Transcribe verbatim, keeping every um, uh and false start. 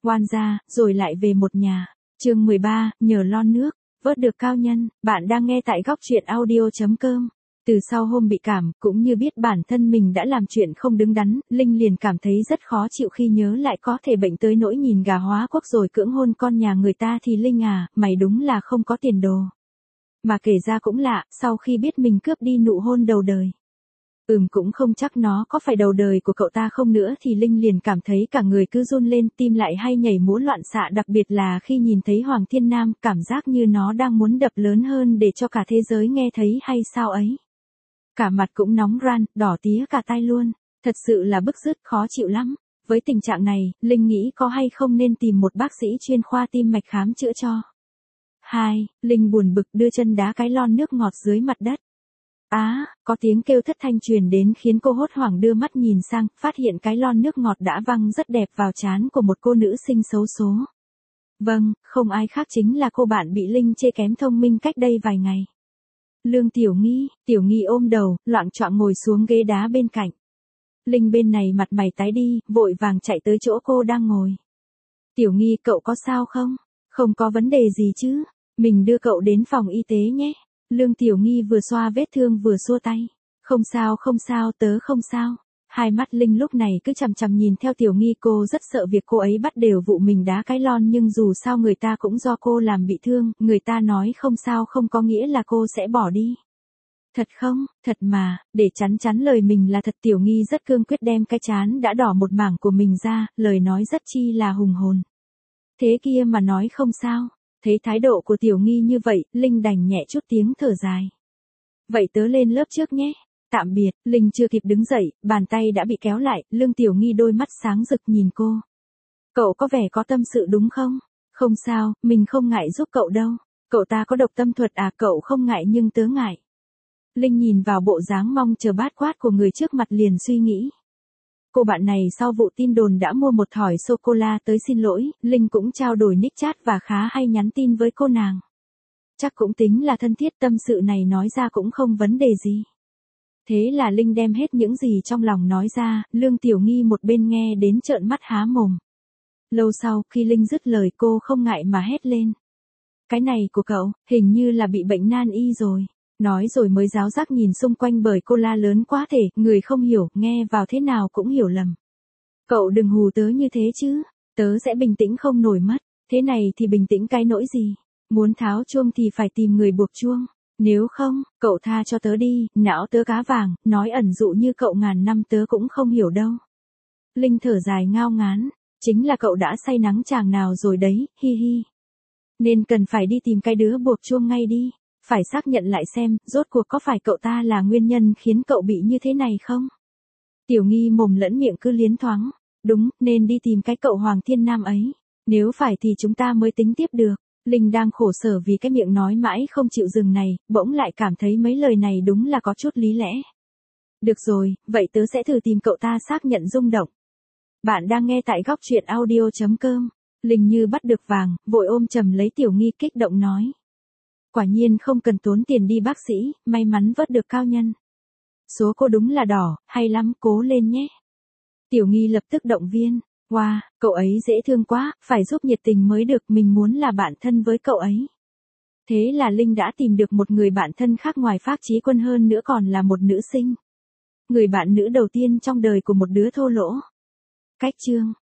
oan gia, rồi lại về một nhà. Chương mười ba, nhờ lon nước, vớt được cao nhân. Bạn đang nghe tại góc truyện audio chấm com. Từ sau hôm bị cảm, cũng như biết bản thân mình đã làm chuyện không đứng đắn, Linh liền cảm thấy rất khó chịu khi nhớ lại có thể bệnh tới nỗi nhìn gà hóa quốc rồi cưỡng hôn con nhà người ta thì Linh à, mày đúng là không có tiền đồ. Mà kể ra cũng lạ, sau khi biết mình cướp đi nụ hôn đầu đời. Ừm cũng không chắc nó có phải đầu đời của cậu ta không nữa thì Linh liền cảm thấy cả người cứ run lên, tim lại hay nhảy múa loạn xạ, đặc biệt là khi nhìn thấy Hoàng Thiên Nam, cảm giác như nó đang muốn đập lớn hơn để cho cả thế giới nghe thấy hay sao ấy. Cả mặt cũng nóng ran, đỏ tía cả tai luôn, thật sự là bức rứt khó chịu lắm. Với tình trạng này, Linh nghĩ có hay không nên tìm một bác sĩ chuyên khoa tim mạch khám chữa cho. Hai, Linh buồn bực đưa chân đá cái lon nước ngọt dưới mặt đất. Á, à, có tiếng kêu thất thanh truyền đến khiến cô hốt hoảng đưa mắt nhìn sang, phát hiện cái lon nước ngọt đã văng rất đẹp vào trán của một cô nữ sinh xấu số. Vâng, không ai khác chính là cô bạn bị Linh chê kém thông minh cách đây vài ngày. Lương Tiểu Nghi, Tiểu Nghi ôm đầu, loạng choạng ngồi xuống ghế đá bên cạnh. Linh bên này mặt mày tái đi, vội vàng chạy tới chỗ cô đang ngồi. Tiểu Nghi, cậu có sao không? Không có vấn đề gì chứ? Mình đưa cậu đến phòng y tế nhé. Lương Tiểu Nghi vừa xoa vết thương vừa xua tay. Không sao không sao, tớ không sao. Hai mắt Linh lúc này cứ chằm chằm nhìn theo Tiểu Nghi, cô rất sợ việc cô ấy bắt đều vụ mình đá cái lon, nhưng dù sao người ta cũng do cô làm bị thương, người ta nói không sao không có nghĩa là cô sẽ bỏ đi. Thật không, thật mà, để chắn chắn lời mình là thật. Tiểu Nghi rất cương quyết đem cái trán đã đỏ một mảng của mình ra, lời nói rất chi là hùng hồn. Thế kia mà nói không sao. Thấy thái độ của Tiểu Nghi như vậy, Linh đành nhẹ chút tiếng thở dài. Vậy tớ lên lớp trước nhé. Tạm biệt. Linh chưa kịp đứng dậy, bàn tay đã bị kéo lại. Lương Tiểu Nghi đôi mắt sáng rực nhìn cô. Cậu có vẻ có tâm sự đúng không? Không sao, mình không ngại giúp cậu đâu. Cậu ta có độc tâm thuật à? Cậu không ngại nhưng tớ ngại. Linh nhìn vào bộ dáng mong chờ bát quát của người trước mặt liền suy nghĩ. Cô bạn này sau vụ tin đồn đã mua một thỏi sô-cô-la tới xin lỗi, Linh cũng trao đổi nick chat và khá hay nhắn tin với cô nàng. Chắc cũng tính là thân thiết, tâm sự này nói ra cũng không vấn đề gì. Thế là Linh đem hết những gì trong lòng nói ra, Lương Tiểu Nghi một bên nghe đến trợn mắt há mồm. Lâu sau, khi Linh dứt lời cô không ngại mà hét lên. Cái này của cậu, hình như là bị bệnh nan y rồi. Nói rồi mới giáo giác nhìn xung quanh bởi cô la lớn quá thể, người không hiểu, nghe vào thế nào cũng hiểu lầm. Cậu đừng hù tớ như thế chứ, tớ sẽ bình tĩnh không nổi mất, thế này thì bình tĩnh cái nỗi gì, muốn tháo chuông thì phải tìm người buộc chuông, nếu không, cậu tha cho tớ đi, não tớ cá vàng, nói ẩn dụ như cậu ngàn năm tớ cũng không hiểu đâu. Linh thở dài ngao ngán, chính là cậu đã say nắng chàng nào rồi đấy, hi hi. Nên cần phải đi tìm cái đứa buộc chuông ngay đi. Phải xác nhận lại xem, rốt cuộc có phải cậu ta là nguyên nhân khiến cậu bị như thế này không? Tiểu Nghi mồm lẫn miệng cứ liến thoáng. Đúng, nên đi tìm cái cậu Hoàng Thiên Nam ấy. Nếu phải thì chúng ta mới tính tiếp được. Linh đang khổ sở vì cái miệng nói mãi không chịu dừng này, bỗng lại cảm thấy mấy lời này đúng là có chút lý lẽ. Được rồi, vậy tớ sẽ thử tìm cậu ta xác nhận rung động. Bạn đang nghe tại góc truyện audio chấm com. Linh như bắt được vàng, vội ôm chầm lấy Tiểu Nghi kích động nói. Quả nhiên không cần tốn tiền đi bác sĩ, may mắn vớt được cao nhân. Số cô đúng là đỏ, hay lắm, cố lên nhé. Tiểu Nghi lập tức động viên, wow, cậu ấy dễ thương quá, phải giúp nhiệt tình mới được, mình muốn là bạn thân với cậu ấy. Thế là Linh đã tìm được một người bạn thân khác ngoài Phác Chí Quân, hơn nữa còn là một nữ sinh. Người bạn nữ đầu tiên trong đời của một đứa thô lỗ. Cách chương.